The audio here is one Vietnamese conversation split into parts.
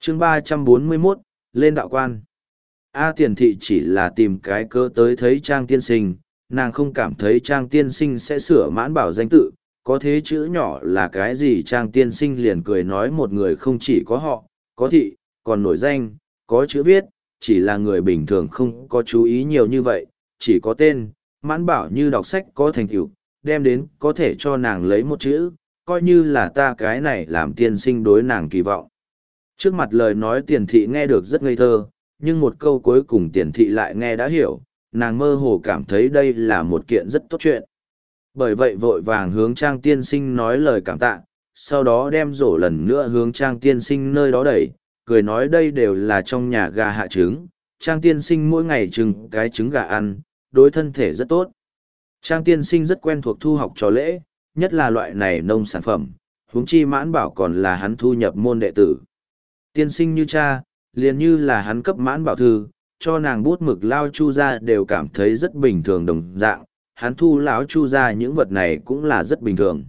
chương 341, lên đạo quan. A Tiền thị chỉ là tìm cái cớ tới thấy Trang tiên sinh, nàng không cảm thấy Trang tiên sinh sẽ sửa mãn bảo danh tự, có thế chữ nhỏ là cái gì. Trang tiên sinh liền cười nói một người không chỉ có họ, có thị, còn nổi danh, có chữ viết, chỉ là người bình thường không có chú ý nhiều như vậy, chỉ có tên, mãn bảo như đọc sách có thành tựu, đem đến có thể cho nàng lấy một chữ, coi như là ta cái này làm tiên sinh đối nàng kỳ vọng. Trước mặt lời nói Tiền thị nghe được rất ngây thơ, nhưng một câu cuối cùng Tiền thị lại nghe đã hiểu, nàng mơ hồ cảm thấy đây là một kiện rất tốt chuyện. Bởi vậy vội vàng hướng Trang tiên sinh nói lời cảm tạ, sau đó đem rổ lần nữa hướng Trang tiên sinh nơi đó đẩy, cười nói đây đều là trong nhà gà hạ trứng, Trang tiên sinh mỗi ngày trưng cái trứng gà ăn, đối thân thể rất tốt. Trang tiên sinh rất quen thuộc thu học trò lễ, nhất là loại này nông sản phẩm, huống chi mãn bảo còn là hắn thu nhập môn đệ tử. Tiên sinh như cha, liền như là hắn cấp mãn bảo thư, cho nàng bút mực lao chu ra đều cảm thấy rất bình thường đồng dạng, hắn thu lão chu ra những vật này cũng là rất bình thường.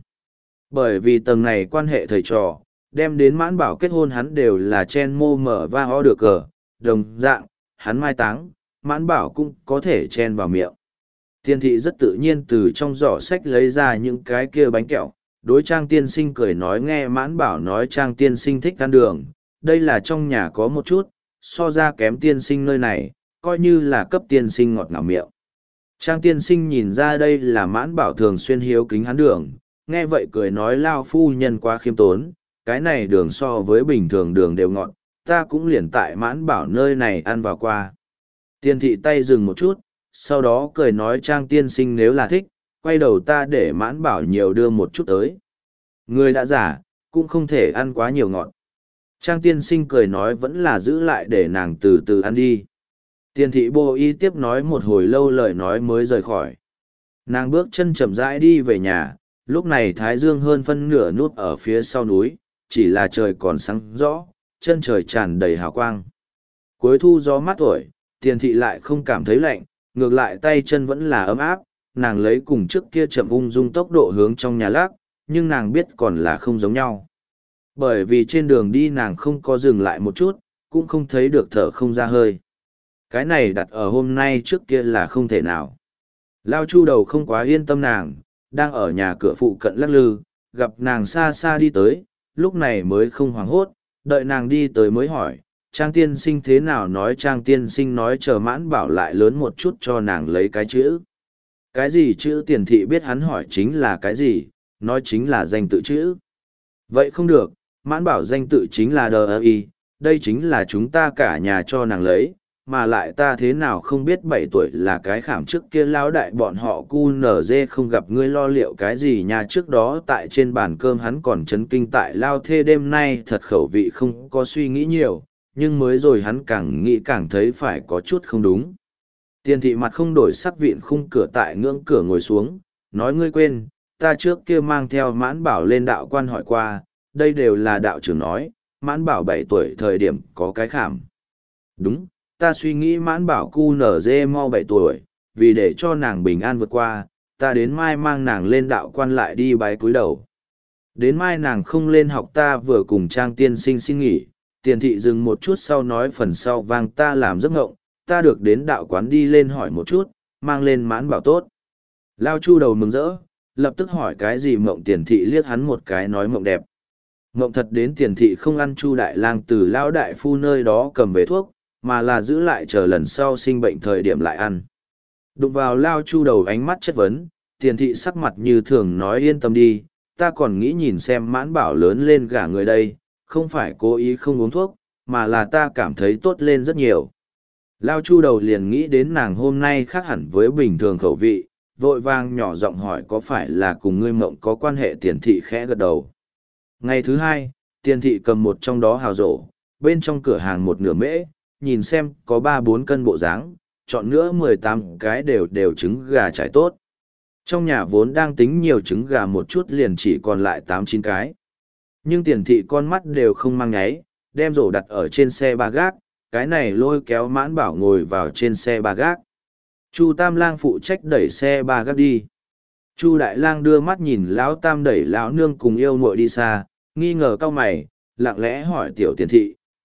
Bởi vì tầng này quan hệ thầy trò, đem đến mãn bảo kết hôn hắn đều là chen mô mở va ho được cờ, đồng dạng, hắn mai táng, mãn bảo cũng có thể chen vào miệng. Tiên thị rất tự nhiên từ trong giỏ sách lấy ra những cái kia bánh kẹo, đối Trang tiên sinh cười nói nghe mãn bảo nói Trang tiên sinh thích ăn đường, đây là trong nhà có một chút, so ra kém tiên sinh nơi này, coi như là cấp tiên sinh ngọt ngào miệng. Trang tiên sinh nhìn ra đây là mãn bảo thường xuyên hiếu kính hắn đường, nghe vậy cười nói lao phu nhân quá khiêm tốn, cái này đường so với bình thường đường đều ngọt, ta cũng liền tại mãn bảo nơi này ăn vào qua. Tiên thị tay dừng một chút, sau đó cười nói Trang tiên sinh nếu là thích, quay đầu ta để mãn bảo nhiều đưa một chút tới. Người đã giả, cũng không thể ăn quá nhiều ngọt. Trang tiên sinh cười nói vẫn là giữ lại để nàng từ từ ăn đi. Tiên thị bô y tiếp nói một hồi lâu lời nói mới rời khỏi. Nàng bước chân chậm rãi đi về nhà, lúc này thái dương hơn phân nửa nút ở phía sau núi, chỉ là trời còn sáng rõ, chân trời tràn đầy hào quang. Cuối thu gió mát thổi, Tiền thị lại không cảm thấy lạnh, ngược lại tay chân vẫn là ấm áp, nàng lấy cùng trước kia chậm ung dung tốc độ hướng trong nhà lác, nhưng nàng biết còn là không giống nhau. Bởi vì trên đường đi nàng không có dừng lại một chút, cũng không thấy được thở không ra hơi. Cái này đặt ở hôm nay trước kia là không thể nào. Lao Chu đầu không quá yên tâm nàng, đang ở nhà cửa phụ cận lắc lư, gặp nàng xa xa đi tới, lúc này mới không hoảng hốt, đợi nàng đi tới mới hỏi, Trang tiên sinh thế nào nói Trang tiên sinh nói chờ mãn bảo lại lớn một chút cho nàng lấy cái chữ. Cái gì chữ Tiền thị biết hắn hỏi chính là cái gì, nói chính là danh tự chữ. Vậy không được, mãn bảo danh tự chính là D.I., đây chính là chúng ta cả nhà cho nàng lấy, mà lại ta thế nào không biết 7 tuổi là cái khảm trước kia lao đại bọn họ QNZ không gặp ngươi lo liệu cái gì nhà trước đó tại trên bàn cơm hắn còn chấn kinh tại lao thê đêm nay thật khẩu vị không có suy nghĩ nhiều, nhưng mới rồi hắn càng nghĩ càng thấy phải có chút không đúng. Tiền thị mặt không đổi sắc vịn khung cửa tại ngưỡng cửa ngồi xuống, nói ngươi quên, ta trước kia mang theo mãn bảo lên đạo quan hỏi qua, đây đều là đạo trưởng nói, mãn bảo 7 tuổi thời điểm có cái khảm. Đúng, ta suy nghĩ mãn bảo QNZ mau 7 tuổi, vì để cho nàng bình an vượt qua, ta đến mai mang nàng lên đạo quan lại đi bái cúi đầu. Đến mai nàng không lên học ta vừa cùng Trang tiên sinh xin nghỉ, Tiền thị dừng một chút sau nói phần sau vang ta làm giấc ngộng, ta được đến đạo quán đi lên hỏi một chút, mang lên mãn bảo tốt. Lao Chu đầu mừng rỡ, lập tức hỏi cái gì mộng. Tiền thị liếc hắn một cái nói mộng đẹp. Mộng thật đến Tiền thị không ăn Chu đại lang từ lão đại phu nơi đó cầm về thuốc, mà là giữ lại chờ lần sau sinh bệnh thời điểm lại ăn. Đụng vào Lao Chu đầu ánh mắt chất vấn, Tiền thị sắc mặt như thường nói yên tâm đi, ta còn nghĩ nhìn xem mãn bảo lớn lên gả người đây, không phải cố ý không uống thuốc, mà là ta cảm thấy tốt lên rất nhiều. Lao Chu đầu liền nghĩ đến nàng hôm nay khác hẳn với bình thường khẩu vị, vội vang nhỏ giọng hỏi có phải là cùng ngươi mộng có quan hệ. Tiền thị khẽ gật đầu. Ngày thứ hai, Tiền thị cầm một trong đó hào rổ, bên trong cửa hàng một nửa mễ, nhìn xem có 3-4 cân bộ dáng, chọn nữa 18 cái đều trứng gà trải tốt. Trong nhà vốn đang tính nhiều trứng gà một chút liền chỉ còn lại 8-9 cái. Nhưng Tiền thị con mắt đều không mang nháy, đem rổ đặt ở trên xe ba gác, cái này lôi kéo mãn bảo ngồi vào trên xe ba gác. Chu Tam Lang phụ trách đẩy xe ba gác đi. Chu Đại Lang đưa mắt nhìn lão Tam đẩy lão nương cùng yêu muội đi xa, nghi ngờ cau mày, lặng lẽ hỏi tiểu Tiền thị,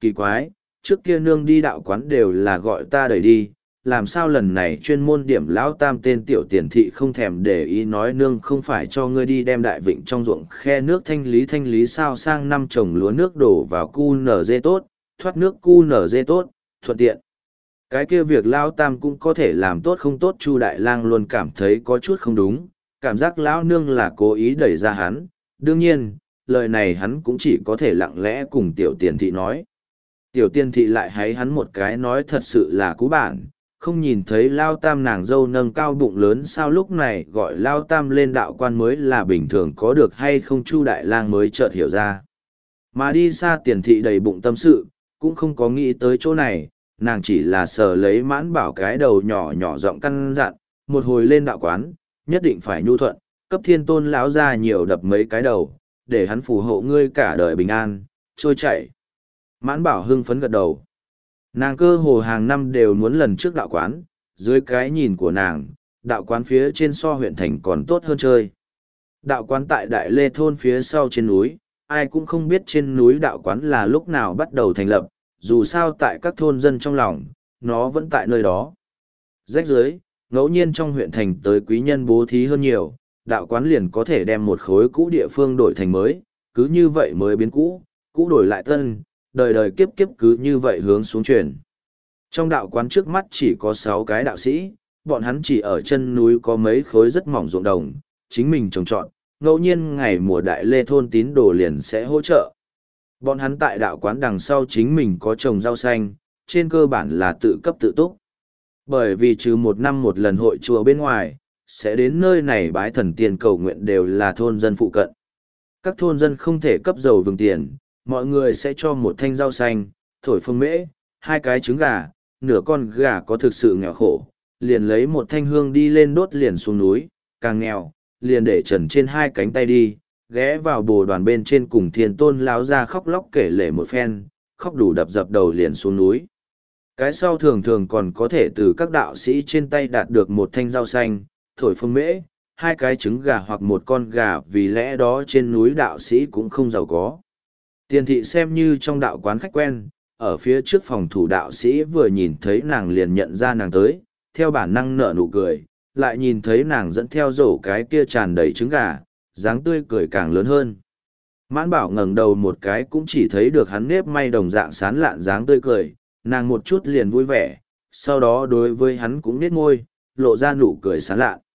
kỳ quái, trước kia nương đi đạo quán đều là gọi ta đẩy đi, làm sao lần này chuyên môn điểm lão tam tên tiểu tiền thị không thèm để ý nói nương không phải cho ngươi đi đem đại vịnh trong ruộng khe nước thanh lý sao sang năm trồng lúa nước đổ vào cu nở dê tốt, thoát nước cu nở dê tốt, thuận tiện. Cái kia việc lão tam cũng có thể làm tốt không tốt Chu Đại Lang luôn cảm thấy có chút không đúng, cảm giác lão nương là cố ý đẩy ra hắn, đương nhiên, lời này hắn cũng chỉ có thể lặng lẽ cùng tiểu tiền thị nói. Tiểu tiền thị lại háy hắn một cái nói thật sự là cú bản, không nhìn thấy lao tam nàng dâu nâng cao bụng lớn sao lúc này gọi lao tam lên đạo quan mới là bình thường có được hay không Chu Đại Lang mới chợt hiểu ra. Mà đi xa tiền thị đầy bụng tâm sự, cũng không có nghĩ tới chỗ này, nàng chỉ là sờ lấy Mãn Bảo cái đầu nhỏ nhỏ giọng căn dặn, một hồi lên đạo quán, nhất định phải nhu thuận, cấp thiên tôn lão ra nhiều đập mấy cái đầu, để hắn phù hộ ngươi cả đời bình an, trôi chảy. Mãn Bảo hưng phấn gật đầu. Nàng cơ hồ hàng năm đều muốn lần trước đạo quán, dưới cái nhìn của nàng, đạo quán phía trên so huyện thành còn tốt hơn chơi. Đạo quán tại Đại Lê Thôn phía sau trên núi, ai cũng không biết trên núi đạo quán là lúc nào bắt đầu thành lập, dù sao tại các thôn dân trong lòng, nó vẫn tại nơi đó. Rách dưới, ngẫu nhiên trong huyện thành tới quý nhân bố thí hơn nhiều, đạo quán liền có thể đem một khối cũ địa phương đổi thành mới, cứ như vậy mới biến cũ, cũ đổi lại tân, đời đời kiếp kiếp cứ như vậy hướng xuống truyền. Trong đạo quán trước mắt chỉ có 6 cái đạo sĩ, bọn hắn chỉ ở chân núi có mấy khối rất mỏng ruộng đồng, chính mình trồng trọt, ngẫu nhiên ngày mùa Đại Lê Thôn tín đồ liền sẽ hỗ trợ. Bọn hắn tại đạo quán đằng sau chính mình có trồng rau xanh, trên cơ bản là tự cấp tự túc. Bởi vì trừ một năm một lần hội chùa bên ngoài, sẽ đến nơi này bái thần tiền cầu nguyện đều là thôn dân phụ cận. Các thôn dân không thể cấp dầu vừng tiền, mọi người sẽ cho một thanh rau xanh, thổi phồng mễ, 2 cái trứng gà, nửa con gà có thực sự nghèo khổ, liền lấy một thanh hương đi lên đốt liền xuống núi, càng nghèo, liền để trần trên 2 cánh tay đi, ghé vào bồ đoàn bên trên cùng thiên tôn láo ra khóc lóc kể lể một phen, khóc đủ đập dập đầu liền xuống núi. Cái sau thường thường còn có thể từ các đạo sĩ trên tay đạt được một thanh rau xanh, thổi phồng mễ, 2 cái trứng gà hoặc một con gà vì lẽ đó trên núi đạo sĩ cũng không giàu có. Tiền thị xem như trong đạo quán khách quen, ở phía trước phòng thủ đạo sĩ vừa nhìn thấy nàng liền nhận ra nàng tới, theo bản năng nở nụ cười, lại nhìn thấy nàng dẫn theo rổ cái kia tràn đầy trứng gà, dáng tươi cười càng lớn hơn. Mãn Bảo ngẩng đầu một cái cũng chỉ thấy được hắn nếp may đồng dạng sán lạn dáng tươi cười, nàng một chút liền vui vẻ, sau đó đối với hắn cũng nết môi, lộ ra nụ cười sán lạn.